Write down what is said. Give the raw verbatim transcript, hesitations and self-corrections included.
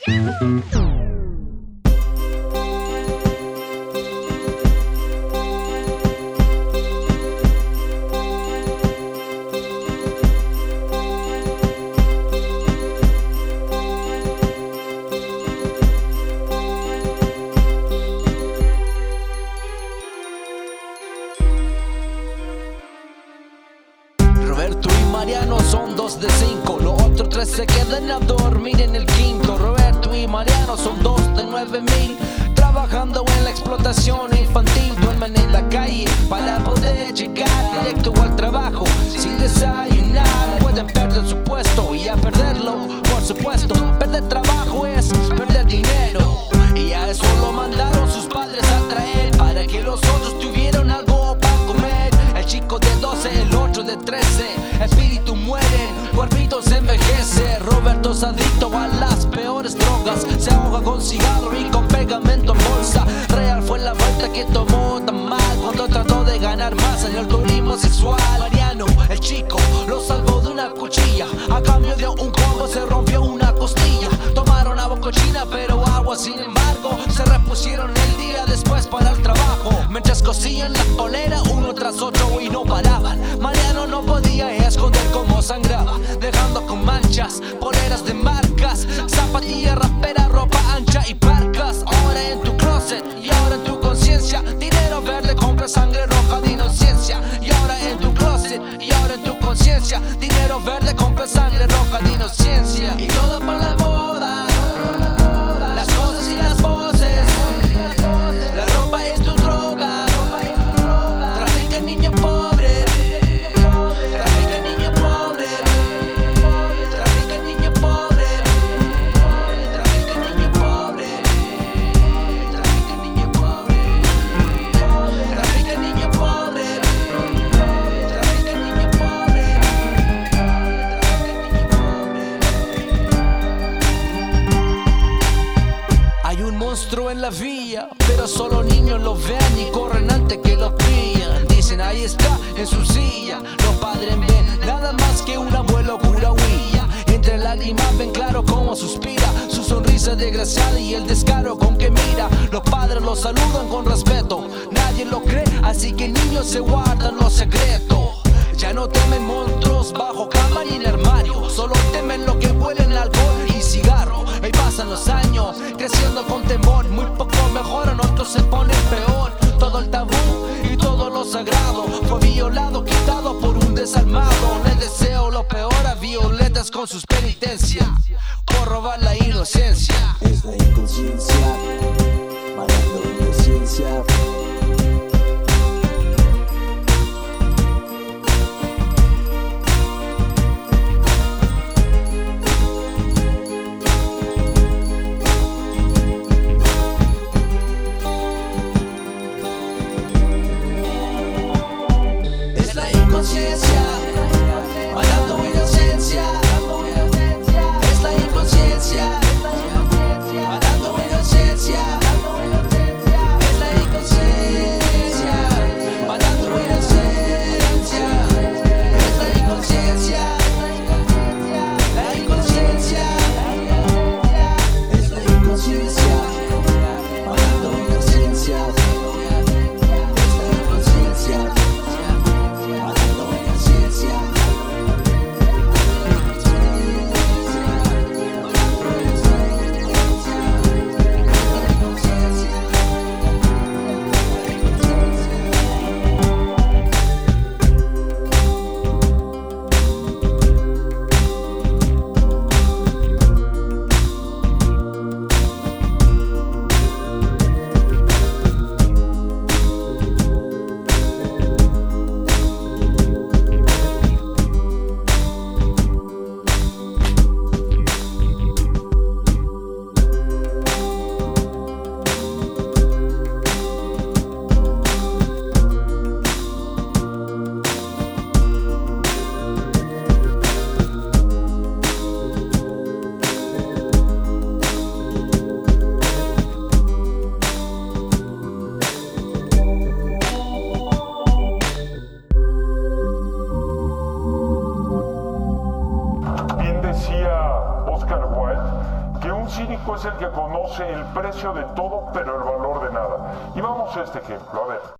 Roberto y Mariano son dos de cinco, los otros tres se quedan a dormir en el quinto. Roberto y Mariano son dos de nueve mil, trabajando en la explotación infantil. Duermen en la calle para poder llegar directo al trabajo sin desayunar. Pueden perder su puesto y a perderlo, por supuesto. Perder trabajo es perder dinero, y a eso lo mandaron sus padres a traer, para que los otros tuvieran algo para comer. El chico de doce, el otro de trece, espíritu muere, cuerpito se envejece. Roberto es adicto a las peores drogas, se ahoga con cigarro y con pegamento en bolsa. Real fue la vuelta que tomó tan mal cuando trató de ganar más en el turismo sexual. Mariano, el chico, lo salvó de una cuchilla, a cambio de un combo se rompió una costilla. Tomaron agua cochina pero agua, sin embargo, se repusieron el día después para el trabajo. Mientras cosían la polera uno tras otro y no paraban, Mariano no podía esconder cómo sangraba, dejando con manchas, poleras de marcas, zapatillas, rapera, ropa ancha y parcas. Ahora en tu closet y ahora en tu conciencia, dinero verde compra sangre roja de inocencia. Y ahora en tu closet y ahora en tu conciencia, dinero verde compra sangre roja de inocencia. Y todo por la moda, las cosas y las voces, la ropa es tu droga, trafica niño pobre, trafica niño pobre, trafica niño pobre, trafica niño pobre, trafica niño pobre, trafica niño pobre, trafica niño pobre, Hay un monstruo en la vía, pero solo niños lo ven y corren antes que lo pillan. Dicen ahí está en su silla, los padres ven nada más que un abuelo cura huilla. Entre lágrimas ven claro cómo suspira, su sonrisa desgraciada y el descaro con que mira. Los padres lo saludan con respeto, nadie lo cree, así que niños se guardan los secretos. Ya no temen monstruos bajo cama ni en armario, solo temen lo que huelen alcohol y cigarro. Ahí pasan los años, creciendo con temor, muy poco mejoran, otros se ponen peor. Todo el tabú y todo lo sagrado fue violado, quitado por un desalmado. Le deseo lo peor a Violetas con sus penitencias por robar la inocencia. Es la inconsciencia, matando inocencia. Inconsciencia, matando inocencia. Es la inconsciencia, matando inocencia. Es la inconsciencia, matando inocencia. Es la inconsciencia, la inconsciencia. Es la inconsciencia, matando inocencia. Es la inconsciencia. Decía Oscar Wilde que un cínico es el que conoce el precio de todo, pero el valor de nada. Y vamos a este ejemplo, a ver.